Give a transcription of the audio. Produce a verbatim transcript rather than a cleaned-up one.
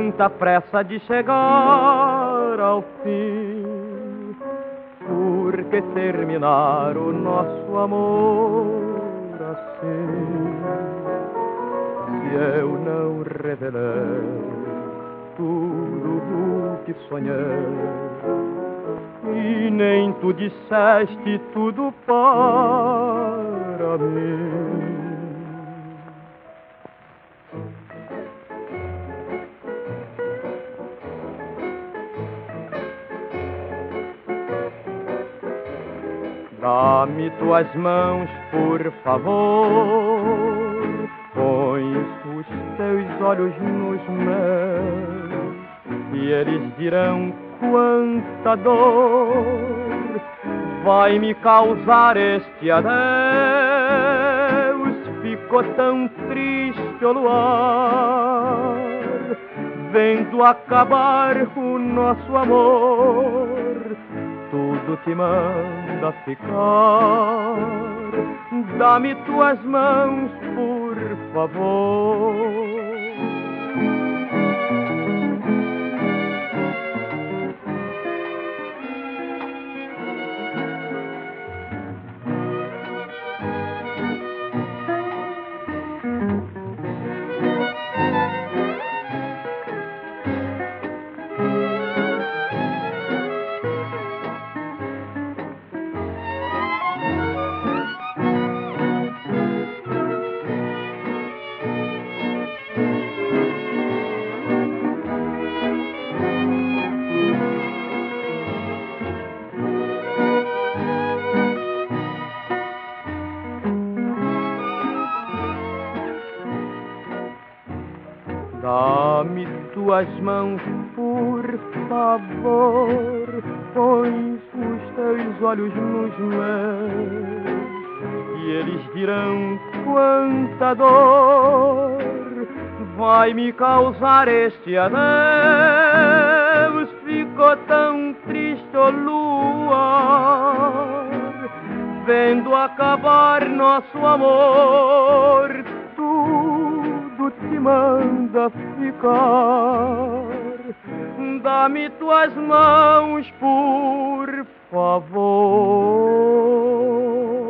tanta pressa de chegar ao fim? Por que terminar o nosso amor assim? Se eu não revelei tudo o que sonhei, e nem tu disseste tudo para mim. Dá-me tuas mãos, por favor, põe os teus olhos nos meus, e eles dirão quanta dor vai me causar este adeus. Ficou tão triste o luar, vendo acabar o nosso amor. Tudo te manda ficar, dá-me tuas mãos, por favor. Dá-me tuas mãos, por favor, põe os teus olhos nos meus, e eles dirão quanta dor vai me causar este adeus. Ficou tão triste o luar, vendo acabar nosso amor. Tudo te manda ficar, dá-me tuas mãos, por favor.